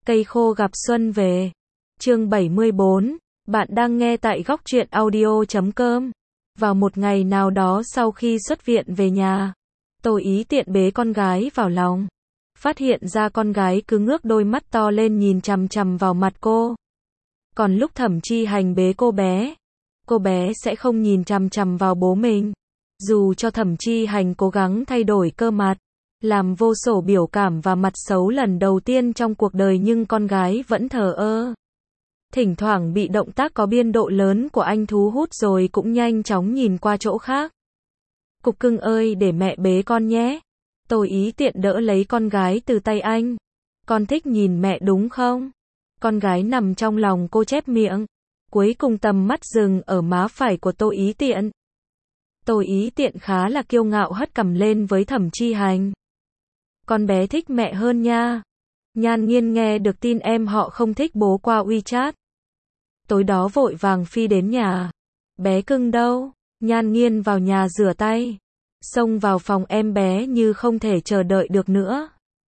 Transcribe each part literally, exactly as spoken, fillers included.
Cây khô gặp xuân về. Chương bảy mươi bốn, bạn đang nghe tại góc truyện audio chấm com. Vào một ngày nào đó sau khi xuất viện về nhà, Tô Ý Tiện bế con gái vào lòng. Phát hiện ra con gái cứ ngước đôi mắt to lên nhìn chằm chằm vào mặt cô. Còn lúc Thẩm Chi Hành bế cô bé, cô bé sẽ không nhìn chằm chằm vào bố mình. Dù cho Thẩm Chi Hành cố gắng thay đổi cơ mặt, làm vô số biểu cảm và mặt xấu lần đầu tiên trong cuộc đời nhưng con gái vẫn thờ ơ. Thỉnh thoảng bị động tác có biên độ lớn của anh thu hút rồi cũng nhanh chóng nhìn qua chỗ khác. Cục cưng ơi, để mẹ bế con nhé. Tô Ý Tiện đỡ lấy con gái từ tay anh. Con thích nhìn mẹ đúng không? Con gái nằm trong lòng cô chép miệng. Cuối cùng tầm mắt dừng ở má phải của Tô Ý Tiện. Tô Ý Tiện khá là kiêu ngạo hất cằm lên với Thẩm Chi Hành. Con bé thích mẹ hơn nha. Nhan Nghiên nghe được tin em họ không thích bố qua WeChat. Tối đó vội vàng phi đến nhà. Bé cưng đâu? Nhan Nghiên vào nhà rửa tay, xông vào phòng em bé như không thể chờ đợi được nữa.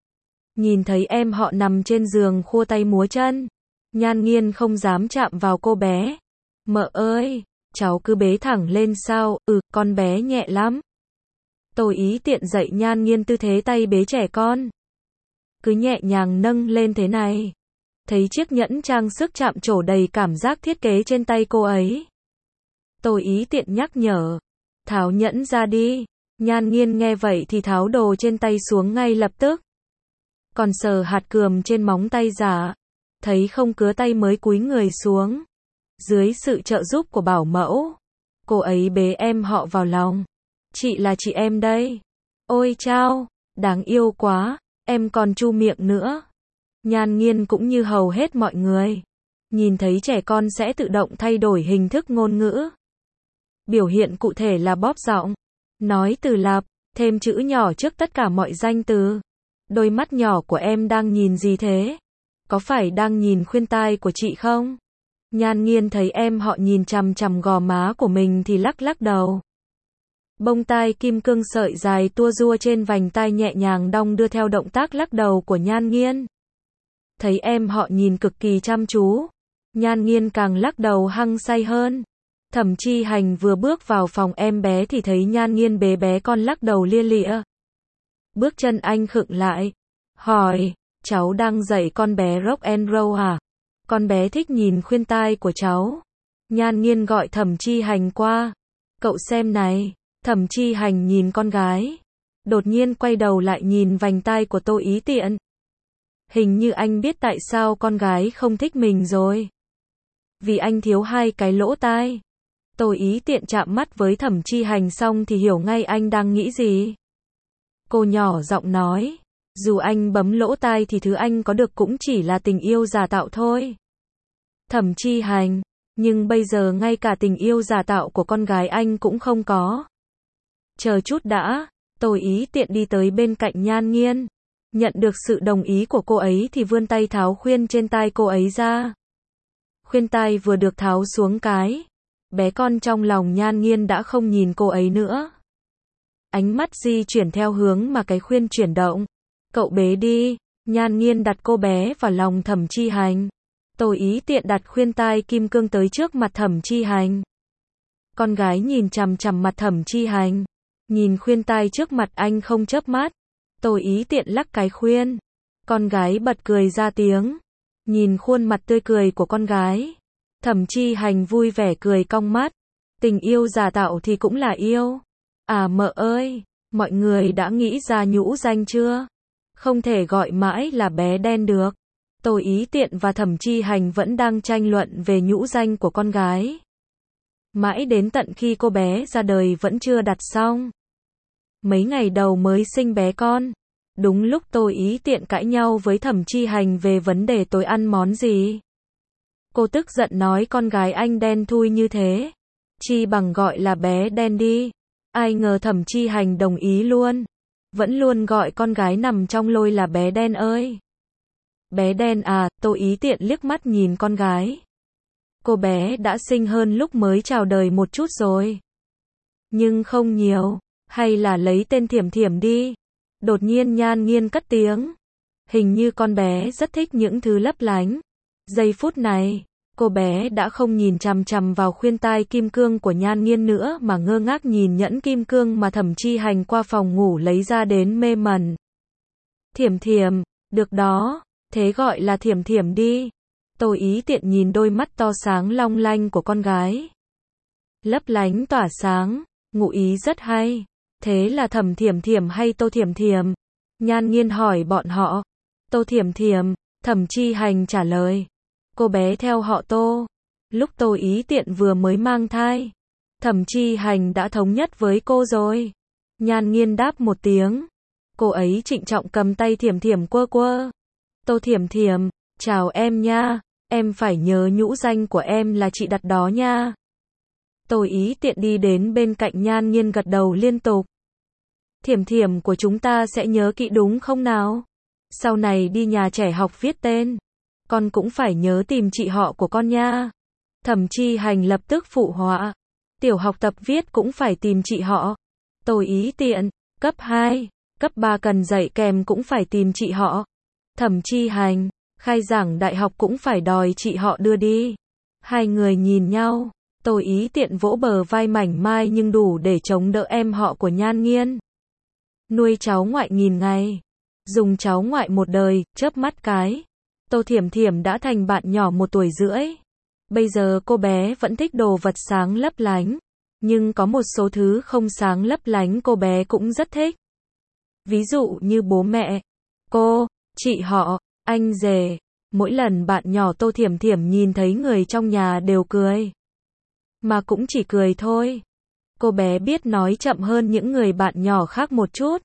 Nhìn thấy em họ nằm trên giường khua tay múa chân, Nhan Nghiên không dám chạm vào cô bé. Mợ ơi, cháu cứ bế thẳng lên sao? Ừ, con bé nhẹ lắm. Tô Ý Tiện dạy Nhan Nghiên tư thế tay bế trẻ con. Cứ nhẹ nhàng nâng lên thế này. Thấy chiếc nhẫn trang sức chạm trổ đầy cảm giác thiết kế trên tay cô ấy. Tô Ý Tiện nhắc nhở. Tháo nhẫn ra đi. Nhan Nghiên nghe vậy thì tháo đồ trên tay xuống ngay lập tức. Còn sờ hạt cườm trên móng tay giả. Thấy không cứa tay mới cúi người xuống. Dưới sự trợ giúp của bảo mẫu, cô ấy bế em họ vào lòng. Chị là chị em đây. Ôi chao, đáng yêu quá, em còn chu miệng nữa. Nhan Nghiên cũng như hầu hết mọi người, nhìn thấy trẻ con sẽ tự động thay đổi hình thức ngôn ngữ. Biểu hiện cụ thể là bóp giọng, nói từ lặp, thêm chữ nhỏ trước tất cả mọi danh từ. Đôi mắt nhỏ của em đang nhìn gì thế? Có phải đang nhìn khuyên tai của chị không? Nhan Nghiên thấy em họ nhìn chằm chằm gò má của mình thì lắc lắc đầu. Bông tai kim cương sợi dài tua rua trên vành tai nhẹ nhàng đong đưa theo động tác lắc đầu của Nhan Nghiên. Thấy em họ nhìn cực kỳ chăm chú, Nhan Nghiên càng lắc đầu hăng say hơn. Thẩm Chi Hành vừa bước vào phòng em bé thì thấy Nhan Nghiên bế bé con lắc đầu lia lịa. Bước chân anh khựng lại, hỏi, cháu đang dạy con bé rock and roll hả? Con bé thích nhìn khuyên tai của cháu. Nhan Nghiên gọi Thẩm Chi Hành qua. Cậu xem này. Thẩm Chi Hành nhìn con gái, đột nhiên quay đầu lại nhìn vành tai của Tô Ý Tiện. Hình như anh biết tại sao con gái không thích mình rồi. Vì anh thiếu hai cái lỗ tai. Tô Ý Tiện chạm mắt với Thẩm Chi Hành xong thì hiểu ngay anh đang nghĩ gì. Cô nhỏ giọng nói, dù anh bấm lỗ tai thì thứ anh có được cũng chỉ là tình yêu giả tạo thôi. Thẩm Chi Hành, nhưng bây giờ ngay cả tình yêu giả tạo của con gái anh cũng không có. Chờ chút đã. Tô Ý Tiện đi tới bên cạnh Nhan Nghiên. Nhận được sự đồng ý của cô ấy thì vươn tay tháo khuyên trên tai cô ấy ra. Khuyên tai vừa được tháo xuống cái, bé con trong lòng Nhan Nghiên đã không nhìn cô ấy nữa. Ánh mắt di chuyển theo hướng mà cái khuyên chuyển động. Cậu bế đi. Nhan Nghiên đặt cô bé vào lòng Thẩm Chi Hành. Tô Ý Tiện đặt khuyên tai kim cương tới trước mặt Thẩm Chi Hành. Con gái nhìn chằm chằm mặt Thẩm Chi Hành. Nhìn khuyên tai trước mặt anh không chớp mắt. Tô Ý Tiện lắc cái khuyên. Con gái bật cười ra tiếng. Nhìn khuôn mặt tươi cười của con gái, Thẩm Chi Hành vui vẻ cười cong mắt. Tình yêu giả tạo thì cũng là yêu. À mợ ơi, mọi người đã nghĩ ra nhũ danh chưa? Không thể gọi mãi là bé đen được. Tô Ý Tiện và Thẩm Chi Hành vẫn đang tranh luận về nhũ danh của con gái. Mãi đến tận khi cô bé ra đời vẫn chưa đặt xong. Mấy ngày đầu mới sinh bé con, đúng lúc Tô Ý Tiện cãi nhau với Thẩm Chi Hành về vấn đề tối ăn món gì. Cô tức giận nói con gái anh đen thui như thế, chi bằng gọi là bé đen đi. Ai ngờ Thẩm Chi Hành đồng ý luôn, vẫn luôn gọi con gái nằm trong lôi là bé đen ơi. Bé đen à? Tô Ý Tiện liếc mắt nhìn con gái. Cô bé đã xinh hơn lúc mới chào đời một chút rồi. Nhưng không nhiều. Hay là lấy tên Thiểm Thiểm đi. Đột nhiên Nhan Nghiên cất tiếng. Hình như con bé rất thích những thứ lấp lánh. Giây phút này, cô bé đã không nhìn chằm chằm vào khuyên tai kim cương của Nhan Nghiên nữa mà ngơ ngác nhìn nhẫn kim cương mà Thẩm Chi Hành qua phòng ngủ lấy ra đến mê mẩn. Thiểm Thiểm, được đó, thế gọi là Thiểm Thiểm đi. Tô Ý Tiện nhìn đôi mắt to sáng long lanh của con gái. Lấp lánh tỏa sáng, ngụ ý rất hay. Thế là Thẩm Thiểm Thiểm hay Tô Thiểm Thiểm? Nhan Nghiên hỏi bọn họ. Tô Thiểm Thiểm, Thẩm Chi Hành trả lời. Cô bé theo họ Tô. Lúc Tô Ý Tiện vừa mới mang thai, Thẩm Chi Hành đã thống nhất với cô rồi. Nhan Nghiên đáp một tiếng. Cô ấy trịnh trọng cầm tay Thiểm Thiểm quơ quơ. Tô Thiểm Thiểm, chào em nha, em phải nhớ nhũ danh của em là chị đặt đó nha. Tô Ý Tiện đi đến bên cạnh Nhan Nghiên gật đầu liên tục. Thiểm Thiểm của chúng ta sẽ nhớ kỹ đúng không nào? Sau này đi nhà trẻ học viết tên, con cũng phải nhớ tìm chị họ của con nha. Thẩm Chi Hành lập tức phụ họa. Tiểu học tập viết cũng phải tìm chị họ. Tô Ý Tiện, cấp hai, cấp ba cần dạy kèm cũng phải tìm chị họ. Thẩm Chi Hành, khai giảng đại học cũng phải đòi chị họ đưa đi. Hai người nhìn nhau, Tô Ý Tiện vỗ bờ vai mảnh mai nhưng đủ để chống đỡ em họ của Nhan Nghiên. Nuôi cháu ngoại nghìn ngày, dùng cháu ngoại một đời, chớp mắt cái. Tô Thiểm Thiểm đã thành bạn nhỏ một tuổi rưỡi. Bây giờ cô bé vẫn thích đồ vật sáng lấp lánh, nhưng có một số thứ không sáng lấp lánh cô bé cũng rất thích. Ví dụ như bố mẹ, cô, chị họ, anh rể. Mỗi lần bạn nhỏ Tô Thiểm Thiểm nhìn thấy người trong nhà đều cười. Mà cũng chỉ cười thôi. Cô bé biết nói chậm hơn những người bạn nhỏ khác một chút.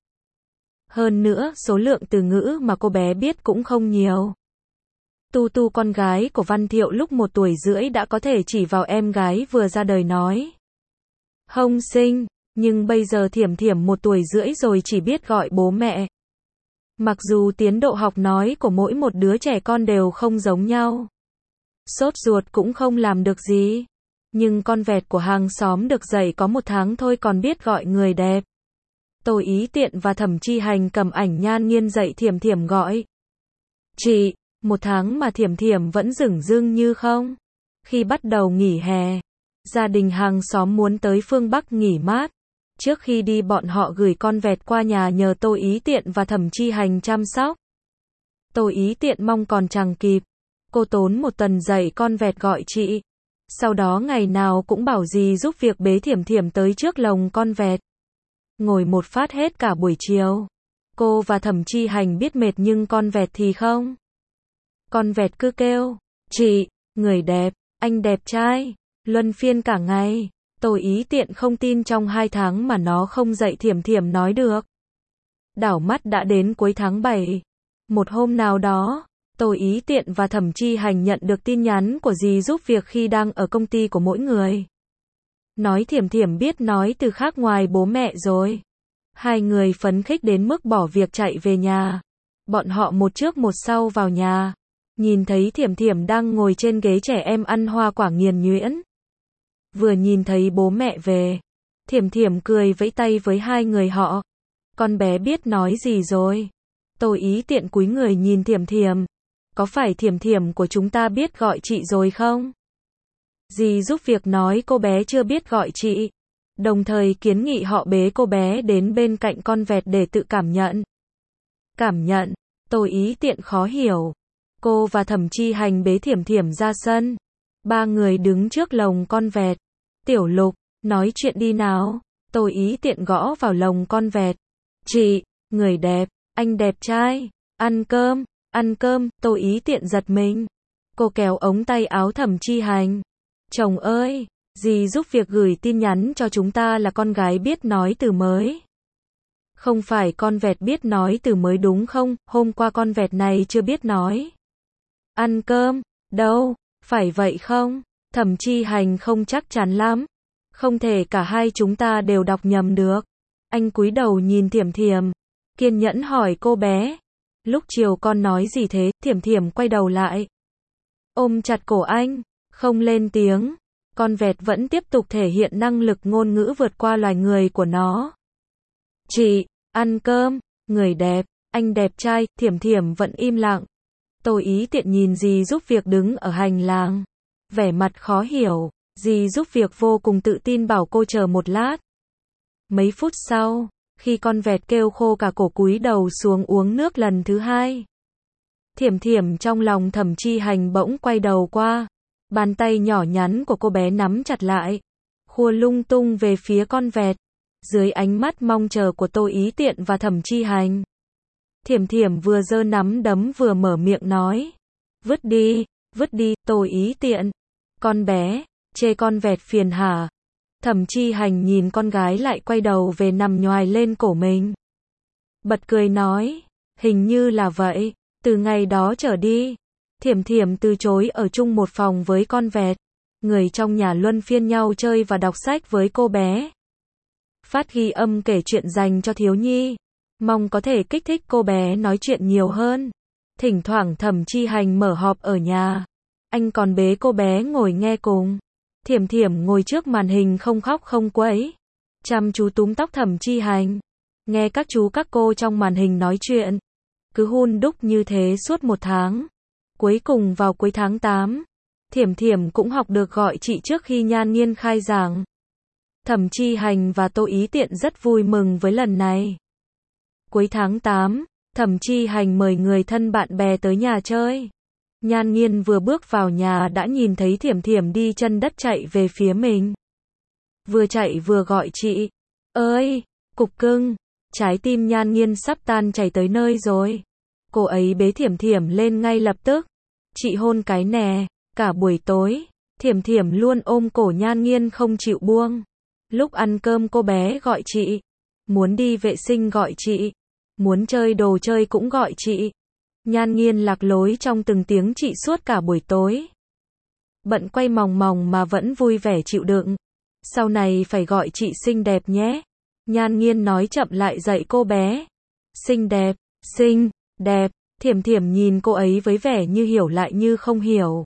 Hơn nữa, số lượng từ ngữ mà cô bé biết cũng không nhiều. Tu Tu con gái của Văn Thiệu lúc một tuổi rưỡi đã có thể chỉ vào em gái vừa ra đời nói hông sinh, nhưng bây giờ Thiểm Thiểm một tuổi rưỡi rồi chỉ biết gọi bố mẹ. Mặc dù tiến độ học nói của mỗi một đứa trẻ con đều không giống nhau, sốt ruột cũng không làm được gì, nhưng con vẹt của hàng xóm được dạy có một tháng thôi còn biết gọi người đẹp. Tô Ý Tiện và Thẩm Chi Hành cầm ảnh Nhan Nghiên dạy Thiểm Thiểm gọi chị. Một tháng mà Thiểm Thiểm vẫn dửng dưng như không. Khi bắt đầu nghỉ hè, gia đình hàng xóm muốn tới phương Bắc nghỉ mát. Trước khi đi bọn họ gửi con vẹt qua nhà nhờ Tô Ý Tiện và Thẩm Chi Hành chăm sóc. Tô Ý Tiện mong còn chẳng kịp. Cô tốn một tuần dạy con vẹt gọi chị. Sau đó ngày nào cũng bảo dì giúp việc bế Thiểm Thiểm tới trước lồng con vẹt. Ngồi một phát hết cả buổi chiều. Cô và Thẩm Chi Hành biết mệt nhưng con vẹt thì không. Con vẹt cứ kêu, chị, người đẹp, anh đẹp trai, luân phiên cả ngày. Tô Ý Tiện không tin trong hai tháng mà nó không dạy Thiểm Thiểm nói được. Đảo mắt đã đến cuối tháng bảy. Một hôm nào đó, Tô Ý Tiện và Thẩm Chi Hành nhận được tin nhắn của dì giúp việc khi đang ở công ty của mỗi người. Nói Thiểm Thiểm biết nói từ khác ngoài bố mẹ rồi. Hai người phấn khích đến mức bỏ việc chạy về nhà. Bọn họ một trước một sau vào nhà. Nhìn thấy Thiểm Thiểm đang ngồi trên ghế trẻ em ăn hoa quả nghiền nhuyễn. Vừa nhìn thấy bố mẹ về, Thiểm Thiểm cười vẫy tay với hai người họ. Con bé biết nói gì rồi? Tô Ý Tiện cúi người nhìn Thiểm Thiểm. Có phải Thiểm Thiểm của chúng ta biết gọi chị rồi không? Dì giúp việc nói cô bé chưa biết gọi chị. Đồng thời kiến nghị họ bế cô bé đến bên cạnh con vẹt để tự cảm nhận. Cảm nhận, Tô Ý Tiện khó hiểu. Cô và Thẩm Chi Hành bế Thiểm Thiểm ra sân. Ba người đứng trước lồng con vẹt. Tiểu Lục, nói chuyện đi nào. Tô Ý Tiện gõ vào lồng con vẹt. Chị, người đẹp, anh đẹp trai, ăn cơm, ăn cơm. Tô Ý Tiện giật mình. Cô kéo ống tay áo Thẩm Chi Hành. Chồng ơi, dì giúp việc gửi tin nhắn cho chúng ta là con gái biết nói từ mới. Không phải con vẹt biết nói từ mới đúng không? Hôm qua con vẹt này chưa biết nói. Ăn cơm, đâu, phải vậy không? Thẩm Chi Hành không chắc chắn lắm. Không thể cả hai chúng ta đều đọc nhầm được. Anh cúi đầu nhìn Thiểm Thiểm, kiên nhẫn hỏi cô bé. Lúc chiều con nói gì thế? Thiểm Thiểm quay đầu lại, ôm chặt cổ anh, không lên tiếng. Con vẹt vẫn tiếp tục thể hiện năng lực ngôn ngữ vượt qua loài người của nó. Chị, ăn cơm, người đẹp, Anh đẹp trai, Thiểm Thiểm vẫn im lặng. Tô Ý Tiện nhìn dì giúp việc đứng ở hành lang. Vẻ mặt khó hiểu, dì giúp việc vô cùng tự tin bảo cô chờ một lát. Mấy phút sau, khi con vẹt kêu khô cả cổ cúi đầu xuống uống nước lần thứ hai. Thiểm Thiểm trong lòng Thẩm Chi Hành bỗng quay đầu qua. Bàn tay nhỏ nhắn của cô bé nắm chặt lại, khua lung tung về phía con vẹt. Dưới ánh mắt mong chờ của Tô Ý Tiện và Thẩm Chi Hành, Thiểm Thiểm vừa giơ nắm đấm vừa mở miệng nói. Vứt đi, vứt đi, Tô Ý Tiện. Con bé, chê con vẹt phiền hả? Thẩm Chi Hành nhìn con gái lại quay đầu về nằm nhoài lên cổ mình. Bật cười nói, hình như là vậy, từ ngày đó trở đi, Thiểm Thiểm từ chối ở chung một phòng với con vẹt. Người trong nhà luân phiên nhau chơi và đọc sách với cô bé. Phát ghi âm kể chuyện dành cho thiếu nhi, mong có thể kích thích cô bé nói chuyện nhiều hơn. Thỉnh thoảng Thẩm Chi Hành mở họp ở nhà, anh còn bế cô bé ngồi nghe cùng. Thiểm Thiểm ngồi trước màn hình không khóc không quẫy, chăm chú túm tóc Thẩm Chi Hành, nghe các chú các cô trong màn hình nói chuyện. Cứ hun đúc như thế suốt một tháng. Cuối cùng vào cuối tháng tám, Thiểm Thiểm cũng học được gọi chị trước khi Nhan Nghiên khai giảng. Thẩm Chi Hành và Tô Ý Tiện rất vui mừng với lần này. Cuối tháng tám, Thẩm Chi Hành mời người thân bạn bè tới nhà chơi. Nhan Nghiên vừa bước vào nhà đã nhìn thấy Thiểm Thiểm đi chân đất chạy về phía mình. Vừa chạy vừa gọi chị. Ơi, cục cưng. Trái tim Nhan Nghiên sắp tan chảy tới nơi rồi. Cô ấy bế Thiểm Thiểm lên ngay lập tức. Chị hôn cái nè. Cả buổi tối, Thiểm Thiểm luôn ôm cổ Nhan Nghiên không chịu buông. Lúc ăn cơm cô bé gọi chị. Muốn đi vệ sinh gọi chị. Muốn chơi đồ chơi cũng gọi chị. Nhan Nghiên lạc lối trong từng tiếng chị suốt cả buổi tối. Bận quay mòng mòng mà vẫn vui vẻ chịu đựng. Sau này phải gọi chị xinh đẹp nhé. Nhan Nghiên nói chậm lại dạy cô bé. Xinh đẹp, xinh, đẹp. Thiểm Thiểm nhìn cô ấy với vẻ như hiểu lại như không hiểu.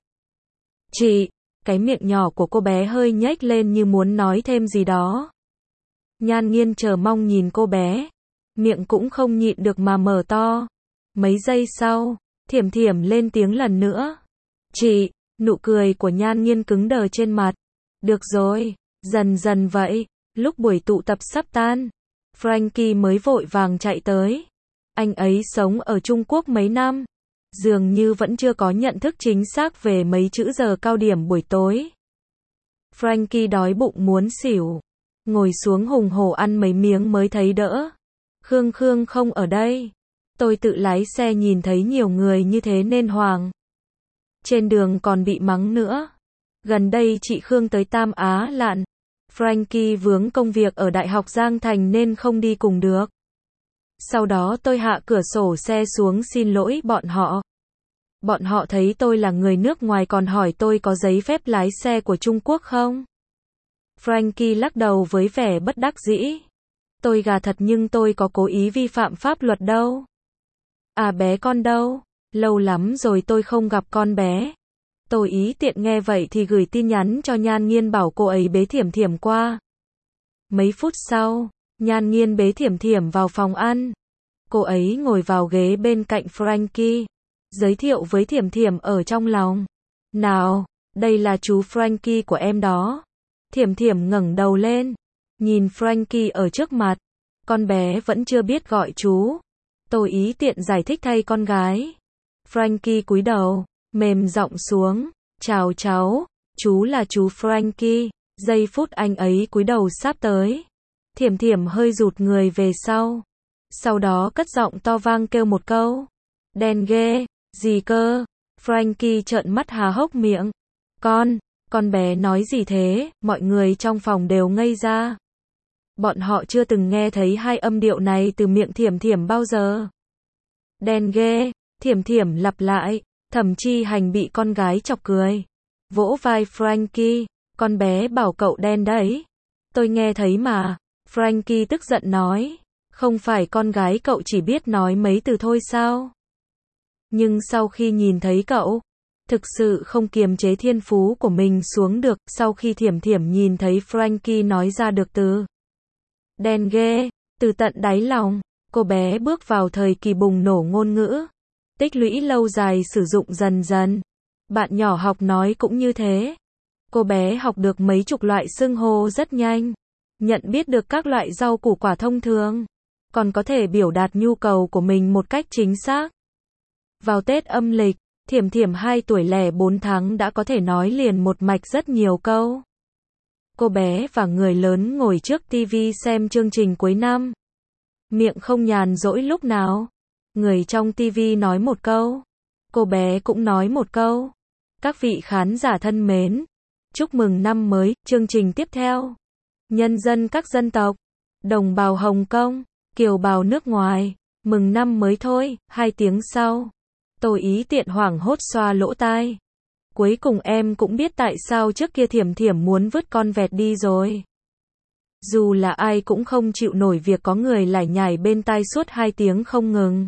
Chị, cái miệng nhỏ của cô bé hơi nhếch lên như muốn nói thêm gì đó. Nhan Nghiên chờ mong nhìn cô bé. Miệng cũng không nhịn được mà mở to. Mấy giây sau, Thiểm Thiểm lên tiếng lần nữa. Chị, nụ cười của Nhan Nghiên cứng đờ trên mặt. Được rồi, dần dần vậy. Lúc buổi tụ tập sắp tan, Frankie mới vội vàng chạy tới. Anh ấy sống ở Trung Quốc mấy năm, dường như vẫn chưa có nhận thức chính xác về mấy chữ giờ cao điểm buổi tối. Frankie đói bụng muốn xỉu, ngồi xuống hùng hổ ăn mấy miếng mới thấy đỡ. Khương Khương không ở đây. Tôi tự lái xe nhìn thấy nhiều người như thế nên hoảng. Trên đường còn bị mắng nữa. Gần đây chị Khương tới Tam Á lặn. Frankie vướng công việc ở Đại học Giang Thành nên không đi cùng được. Sau đó tôi hạ cửa sổ xe xuống xin lỗi bọn họ. Bọn họ thấy tôi là người nước ngoài còn hỏi tôi có giấy phép lái xe của Trung Quốc không. Frankie lắc đầu với vẻ bất đắc dĩ. Tôi gà thật nhưng tôi có cố ý vi phạm pháp luật đâu. À bé con đâu? Lâu lắm rồi tôi không gặp con bé. Tô Ý Tiện nghe vậy thì gửi tin nhắn cho Nhan Nghiên bảo cô ấy bế Thiểm Thiểm qua. Mấy phút sau, Nhan Nghiên bế Thiểm Thiểm vào phòng ăn. Cô ấy ngồi vào ghế bên cạnh Frankie, giới thiệu với Thiểm Thiểm ở trong lòng. Nào, đây là chú Frankie của em đó. Thiểm Thiểm ngẩng đầu lên, nhìn Frankie ở trước mặt. Con bé vẫn chưa biết gọi chú. Tô Ý Tiện giải thích thay con gái. Frankie cúi đầu, mềm giọng xuống. Chào cháu, chú là chú Frankie. Giây phút anh ấy cúi đầu sắp tới, Thiểm Thiểm hơi rụt người về sau. Sau đó cất giọng to vang kêu một câu. Đen ghê, gì cơ? Frankie trợn mắt há hốc miệng. Con, con bé nói gì thế? Mọi người trong phòng đều ngây ra. Bọn họ chưa từng nghe thấy hai âm điệu này từ miệng Thiểm Thiểm bao giờ. Đen ghê, Thiểm Thiểm lặp lại. Thẩm Chi Hành bị con gái chọc cười. Vỗ vai Frankie. Con bé bảo cậu đen đấy. Tôi nghe thấy mà. Frankie tức giận nói. Không phải con gái cậu chỉ biết nói mấy từ thôi sao? Nhưng sau khi nhìn thấy cậu, thực sự không kiềm chế thiên phú của mình xuống được. Sau khi Thiểm Thiểm nhìn thấy Frankie nói ra được từ đen ghê, từ tận đáy lòng, Cô bé bước vào thời kỳ bùng nổ ngôn ngữ. Tích lũy lâu dài sử dụng dần dần. Bạn nhỏ học nói cũng như thế. Cô bé học được mấy chục loại xưng hô rất nhanh. Nhận biết được các loại rau củ quả thông thường. Còn có thể biểu đạt nhu cầu của mình một cách chính xác. Vào Tết âm lịch, Thiểm Thiểm hai tuổi lẻ bốn tháng đã có thể nói liền một mạch rất nhiều câu. Cô bé và người lớn ngồi trước tivi xem chương trình cuối năm. Miệng không nhàn rỗi lúc nào. Người trong tivi nói một câu. Cô bé cũng nói một câu. Các vị khán giả thân mến, chúc mừng năm mới, chương trình tiếp theo. Nhân dân các dân tộc, đồng bào Hồng Kông, kiều bào nước ngoài, mừng năm mới thôi, hai tiếng sau. Tôi ý tiện hoảng hốt xoa lỗ tai. Cuối cùng em cũng biết tại sao trước kia Thiểm Thiểm muốn vứt con vẹt đi rồi. Dù là ai cũng không chịu nổi việc có người lải nhải bên tai suốt hai tiếng không ngừng.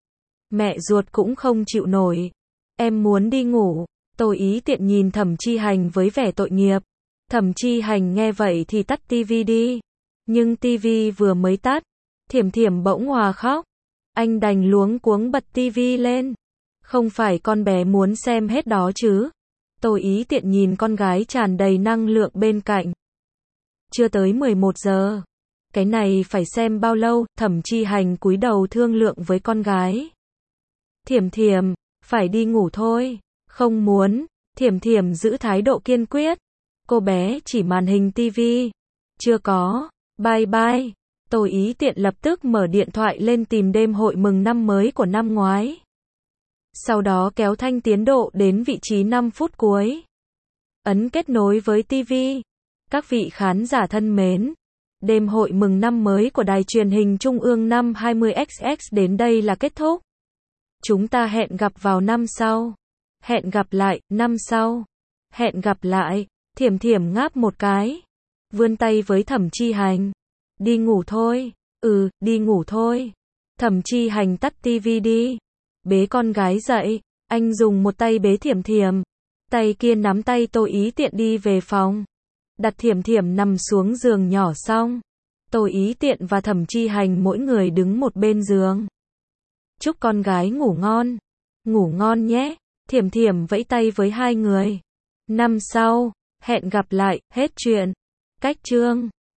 Mẹ ruột cũng không chịu nổi. Em muốn đi ngủ. Tôi ý tiện nhìn Thẩm Chi Hành với vẻ tội nghiệp. Thẩm Chi Hành nghe vậy thì tắt tivi đi. Nhưng tivi vừa mới tắt, Thiểm Thiểm bỗng hòa khóc. Anh đành luống cuống bật tivi lên. Không phải con bé muốn xem hết đó chứ. Tôi ý tiện nhìn con gái tràn đầy năng lượng bên cạnh. Chưa tới mười một giờ. Cái này phải xem bao lâu? Thẩm Chi Hành cúi đầu thương lượng với con gái. Thiểm Thiểm, phải đi ngủ thôi. Không muốn. Thiểm Thiểm giữ thái độ kiên quyết. Cô bé chỉ màn hình tivi. Chưa có. Bye bye. Tôi ý tiện lập tức mở điện thoại lên tìm đêm hội mừng năm mới của năm ngoái. Sau đó kéo thanh tiến độ đến vị trí năm phút cuối. Ấn kết nối với tivi. Các vị khán giả thân mến, đêm hội mừng năm mới của Đài Truyền hình Trung ương năm hai mươi x x đến đây là kết thúc. Chúng ta hẹn gặp vào năm sau. Hẹn gặp lại, năm sau. Hẹn gặp lại. Thiểm Thiểm ngáp một cái. Vươn tay với Thẩm Chi Hành. Đi ngủ thôi. Ừ, đi ngủ thôi. Thẩm Chi Hành tắt tivi đi. Bế con gái dậy. Anh dùng một tay bế Thiểm Thiểm. Tay kia nắm tay Tô Ý Tiện đi về phòng. Đặt Thiểm Thiểm nằm xuống giường nhỏ xong. Tô Ý Tiện và Thẩm Chi Hành mỗi người đứng một bên giường. Chúc con gái ngủ ngon. Ngủ ngon nhé. Thiểm Thiểm vẫy tay với hai người. Năm sau, hẹn gặp lại, hết chuyện. Cách chương.